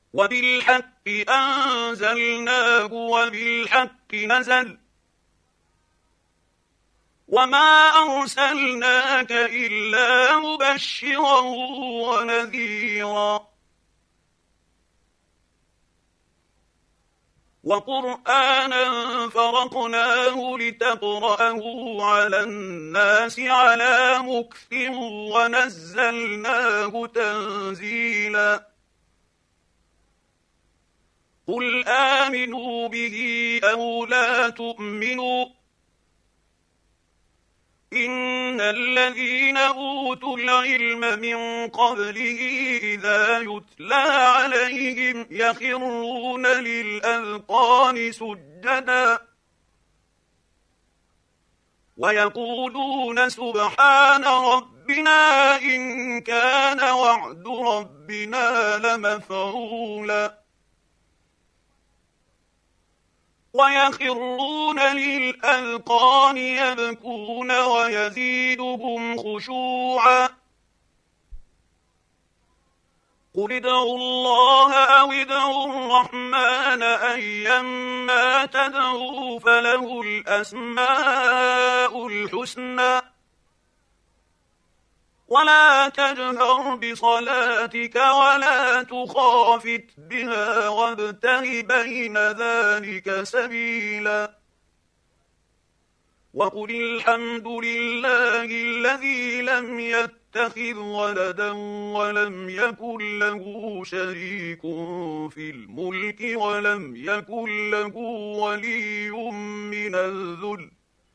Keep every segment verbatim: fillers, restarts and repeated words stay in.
وبالحق أنزلناه وبالحق نزل وما أرسلناك إلا مبشرا ونذيرا وقرآنا فرقناه لتقرأه على الناس على مكث ونزلناه تنزيلا قل آمنوا به أو لا تؤمنوا إن الذين أوتوا العلم من قبله إذا يتلى عليهم يخرون للأذقان سجدا ويقولون سبحان ربنا إن كان وعد ربنا لمفعولا ويخرون للأذقان يبكون ويزيدهم خشوعا قل ادعوا الله أو ادعوا الرحمن أيما تدعوا فله الأسماء الحسنى ولا تجهر بصلاتك ولا تخافت بها وابتغ بين ذلك سبيلا وقل الحمد لله الذي لم يتخذ ولدا ولم يكن له شريك في الملك ولم يكن له ولي من الذل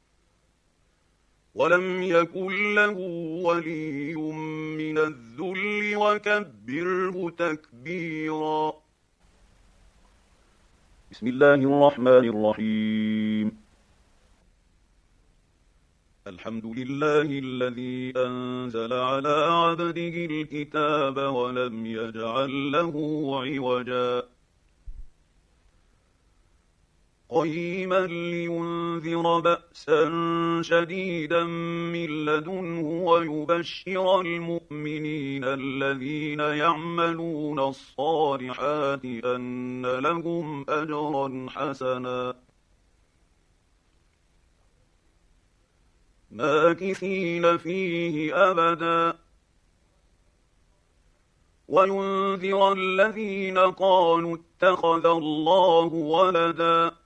ولم يكن له ولي من الذل وكبره تكبيرا. بسم الله الرحمن الرحيم. الحمد لله الذي أنزل على عبده الكتاب ولم يجعل له عوجا قيما لينذر بأسا شديدا من لدنه ويبشر المؤمنين الذين يعملون الصالحات أن لهم أجرا حسنا ماكثين فيه أبدا وينذر الذين قالوا اتخذ الله ولدا